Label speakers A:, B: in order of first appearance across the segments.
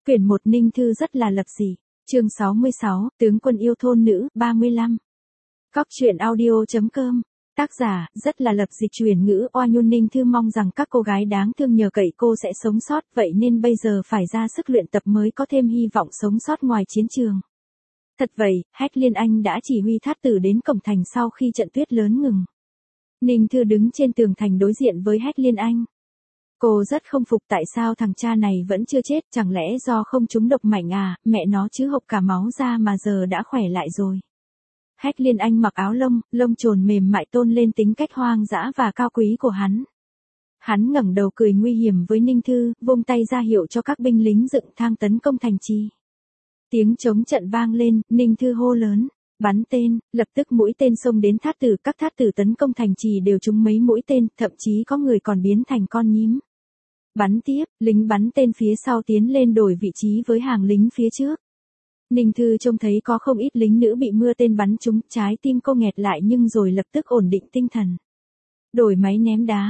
A: Quyển 1 Ninh Thư rất là lập dị. Chương 66, tướng quân yêu thôn nữ, 35. Cóc truyện audio.com. Tác giả, rất là lập dị chuyển ngữ oa nhôn. Ninh Thư mong rằng các cô gái đáng thương nhờ cậy cô sẽ sống sót, vậy nên bây giờ phải ra sức luyện tập mới có thêm hy vọng sống sót ngoài chiến trường. Thật vậy, Hách Liên Anh đã chỉ huy thát tử đến cổng thành sau khi trận tuyết lớn ngừng. Ninh Thư đứng trên tường thành đối diện với Hách Liên Anh. Cô rất không phục tại sao thằng cha này vẫn chưa chết, chẳng lẽ do không trúng độc mạnh à, mẹ nó chứ hộc cả máu ra mà giờ đã khỏe lại rồi. Hách Liên Anh mặc áo lông trồn mềm mại tôn lên tính cách hoang dã và cao quý của hắn. Hắn ngẩng đầu cười nguy hiểm với Ninh Thư, vung tay ra hiệu cho các binh lính dựng thang tấn công thành trì. Tiếng trống trận vang lên, Ninh Thư hô lớn, bắn tên, lập tức mũi tên xông đến thát tử, các thát tử tấn công thành trì đều trúng mấy mũi tên, thậm chí có người còn biến thành con nhím. Bắn tiếp, lính bắn tên phía sau tiến lên đổi vị trí với hàng lính phía trước. Ninh Thư trông thấy có không ít lính nữ bị mưa tên bắn trúng, trái tim cô nghẹt lại nhưng rồi lập tức ổn định tinh thần. Đổi máy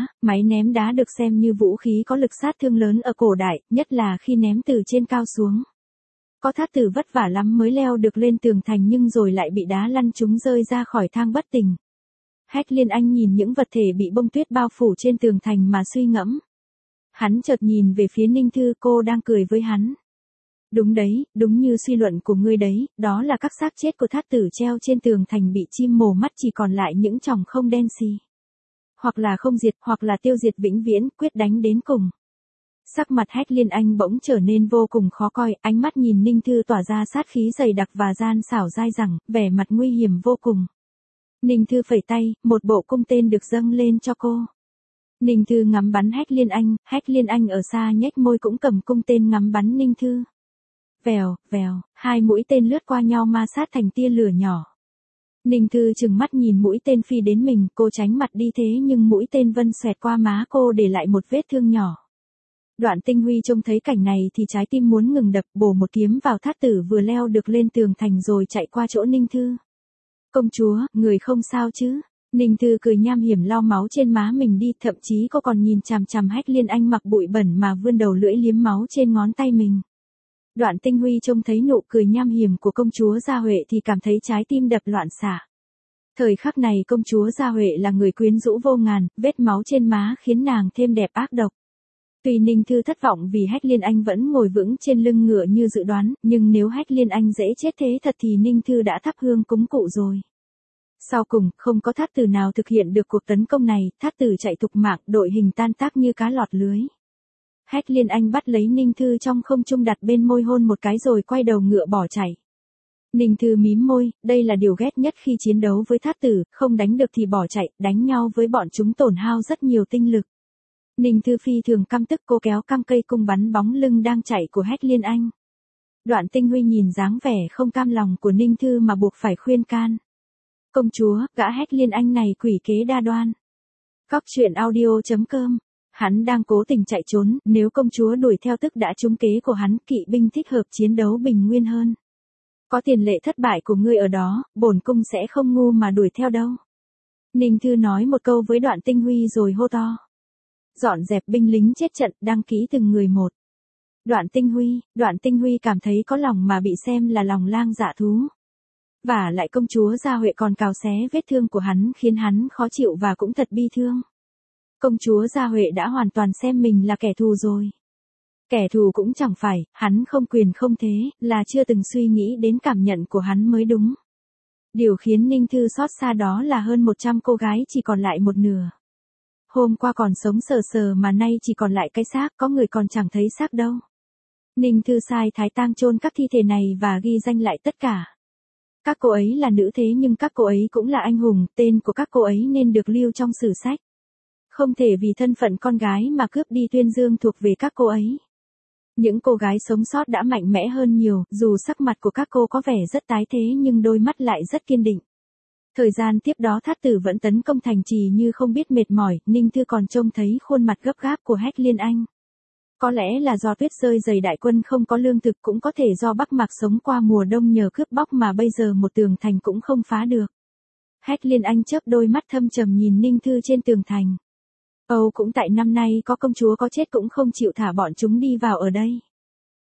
A: ném đá được xem như vũ khí có lực sát thương lớn ở cổ đại, nhất là khi ném từ trên cao xuống. Có thát tử vất vả lắm mới leo được lên tường thành nhưng rồi lại bị đá lăn trúng rơi ra khỏi thang bất tỉnh. Hách Liên Anh nhìn những vật thể bị bông tuyết bao phủ trên tường thành mà suy ngẫm. Hắn chợt nhìn về phía Ninh Thư, cô đang cười với hắn. Đúng đấy, đúng như suy luận của ngươi đấy, đó là các xác chết của thát tử treo trên tường thành bị chim mổ mắt, chỉ còn lại những chòm không đen xì. Hoặc là không diệt, hoặc là tiêu diệt vĩnh viễn, quyết đánh đến cùng. Sắc mặt Hách Liên Anh bỗng trở nên vô cùng khó coi, ánh mắt nhìn Ninh Thư tỏa ra sát khí dày đặc và gian xảo dai dẳng, vẻ mặt nguy hiểm vô cùng. Ninh Thư phẩy tay, một bộ cung tên được dâng lên cho cô. Ninh Thư ngắm bắn Hách Liên Anh ở xa nhếch môi cũng cầm cung tên ngắm bắn Ninh Thư. Vèo, vèo, hai mũi tên lướt qua nhau ma sát thành tia lửa nhỏ. Ninh Thư trừng mắt nhìn mũi tên phi đến mình, cô tránh mặt đi thế nhưng mũi tên vân xoẹt qua má cô để lại một vết thương nhỏ. Đoạn Tinh Huy trông thấy cảnh này thì trái tim muốn ngừng đập, bổ một kiếm vào thát tử vừa leo được lên tường thành rồi chạy qua chỗ Ninh Thư. Công chúa, người không sao chứ? Ninh Thư cười nham hiểm lau máu trên má mình đi, thậm chí cô còn nhìn chằm chằm Hách Liên Anh mặc bụi bẩn mà vươn đầu lưỡi liếm máu trên ngón tay mình. Đoạn Tinh Huy trông thấy nụ cười nham hiểm của công chúa Gia Huệ thì cảm thấy trái tim đập loạn xạ. Thời khắc này công chúa Gia Huệ là người quyến rũ vô ngàn, vết máu trên má khiến nàng thêm đẹp ác độc. Tuy Ninh Thư thất vọng vì Hách Liên Anh vẫn ngồi vững trên lưng ngựa như dự đoán, nhưng nếu Hách Liên Anh dễ chết thế thật thì Ninh Thư đã thắp hương cúng cụ rồi. Sau cùng, không có thát tử nào thực hiện được cuộc tấn công này, thát tử chạy thục mạng, đội hình tan tác như cá lọt lưới. Hách Liên Anh bắt lấy Ninh Thư trong không trung đặt bên môi hôn một cái rồi quay đầu ngựa bỏ chạy. Ninh Thư mím môi, đây là điều ghét nhất khi chiến đấu với thát tử, không đánh được thì bỏ chạy, đánh nhau với bọn chúng tổn hao rất nhiều tinh lực. Ninh Thư phi thường căm tức, cô kéo căng cây cung bắn bóng lưng đang chạy của Hách Liên Anh. Đoạn Tinh Huy nhìn dáng vẻ không cam lòng của Ninh Thư mà buộc phải khuyên can. Công chúa, gã Hách Liên Anh này quỷ kế đa đoan. Cóc truyện audio.com. Hắn đang cố tình chạy trốn, nếu công chúa đuổi theo tức đã trúng kế của hắn, kỵ binh thích hợp chiến đấu bình nguyên hơn. Có tiền lệ thất bại của ngươi ở đó, bổn cung sẽ không ngu mà đuổi theo đâu. Ninh Thư nói một câu với Đoạn Tinh Huy rồi hô to. Dọn dẹp binh lính chết trận, đăng ký từng người một. Đoạn Tinh Huy cảm thấy có lòng mà bị xem là lòng lang dạ thú. Và lại công chúa Gia Huệ còn cào xé vết thương của hắn khiến hắn khó chịu và cũng thật bi thương. Công chúa Gia Huệ đã hoàn toàn xem mình là kẻ thù rồi. Kẻ thù cũng chẳng phải, hắn không quyền không thế, là chưa từng suy nghĩ đến cảm nhận của hắn mới đúng. Điều khiến Ninh Thư xót xa đó là hơn 100 cô gái chỉ còn lại một nửa. Hôm qua còn sống sờ sờ mà nay chỉ còn lại cái xác, có người còn chẳng thấy xác đâu. Ninh Thư sai thái tang chôn các thi thể này và ghi danh lại tất cả. Các cô ấy là nữ thế nhưng các cô ấy cũng là anh hùng, tên của các cô ấy nên được lưu trong sử sách. Không thể vì thân phận con gái mà cướp đi tuyên dương thuộc về các cô ấy. Những cô gái sống sót đã mạnh mẽ hơn nhiều, dù sắc mặt của các cô có vẻ rất tái thế nhưng đôi mắt lại rất kiên định. Thời gian tiếp đó thát tử vẫn tấn công thành trì như không biết mệt mỏi, Ninh Thư còn trông thấy khuôn mặt gấp gáp của Hách Liên Anh. Có lẽ là do tuyết rơi dày đại quân không có lương thực, cũng có thể do Bắc Mạc sống qua mùa đông nhờ cướp bóc mà bây giờ một tường thành cũng không phá được. Hách Liên Anh chớp đôi mắt thâm trầm nhìn Ninh Thư trên tường thành. Âu cũng tại năm nay có công chúa có chết cũng không chịu thả bọn chúng đi vào ở đây.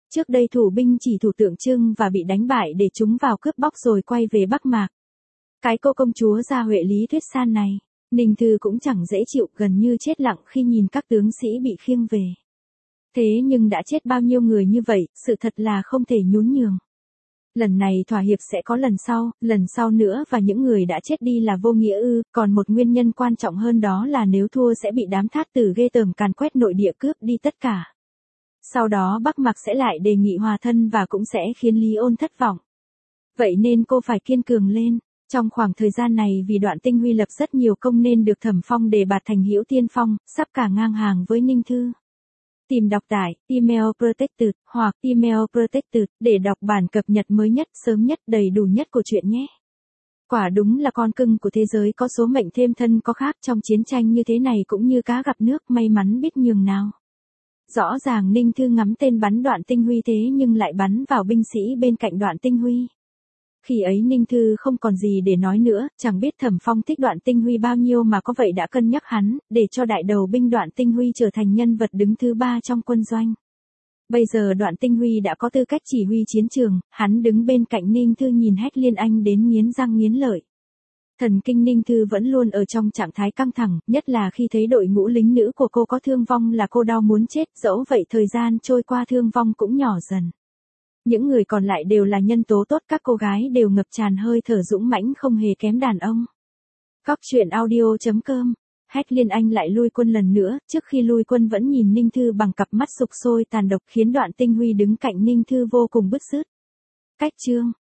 A: Trước đây thủ binh chỉ thủ tượng trưng và bị đánh bại để chúng vào cướp bóc rồi quay về Bắc Mạc. Cái cô công chúa Gia Huệ Lý Tuyết San này, Ninh Thư cũng chẳng dễ chịu, gần như chết lặng khi nhìn các tướng sĩ bị khiêng về. Thế nhưng đã chết bao nhiêu người như vậy, sự thật là không thể nhún nhường. Lần này thỏa hiệp sẽ có lần sau nữa, và những người đã chết đi là vô nghĩa ư? Còn một nguyên nhân quan trọng hơn, đó là nếu thua sẽ bị đám thát tử ghê tởm càn quét nội địa, cướp đi tất cả. Sau đó Bắc Mạc sẽ lại đề nghị hòa thân và cũng sẽ khiến Lý Ôn thất vọng. Vậy nên cô phải kiên cường lên. Trong khoảng thời gian này, vì Đoạn Tinh Huy lập rất nhiều công nên được Thẩm Phong đề bạt thành Hữu Tiên Phong, sắp cả ngang hàng với Ninh Thư. Tìm đọc tại Email Protected hoặc Email Protected để đọc bản cập nhật mới nhất, sớm nhất, đầy đủ nhất của truyện nhé. Quả đúng là con cưng của thế giới, có số mệnh thêm thân có khác, trong chiến tranh như thế này cũng như cá gặp nước, may mắn biết nhường nào. Rõ ràng Ninh Thư ngắm tên bắn Đoạn Tinh Huy thế nhưng lại bắn vào binh sĩ bên cạnh Đoạn Tinh Huy. Khi ấy Ninh Thư không còn gì để nói nữa, chẳng biết Thẩm Phong thích Đoạn Tinh Huy bao nhiêu mà có vậy đã cân nhắc hắn, để cho đại đầu binh Đoạn Tinh Huy trở thành nhân vật đứng thứ 3 trong quân doanh. Bây giờ Đoạn Tinh Huy đã có tư cách chỉ huy chiến trường, hắn đứng bên cạnh Ninh Thư nhìn Hách Liên Anh đến nghiến răng nghiến lợi. Thần kinh Ninh Thư vẫn luôn ở trong trạng thái căng thẳng, nhất là khi thấy đội ngũ lính nữ của cô có thương vong là cô đau muốn chết, dẫu vậy thời gian trôi qua thương vong cũng nhỏ dần. Những người còn lại đều là nhân tố tốt, các cô gái đều ngập tràn hơi thở dũng mãnh không hề kém đàn ông. Góc truyện audio.com. Hách Liên Anh lại lui quân lần nữa, trước khi lui quân vẫn nhìn Ninh Thư bằng cặp mắt sục sôi tàn độc, khiến Đoạn Tinh Huy đứng cạnh Ninh Thư vô cùng bứt rứt. Cách chương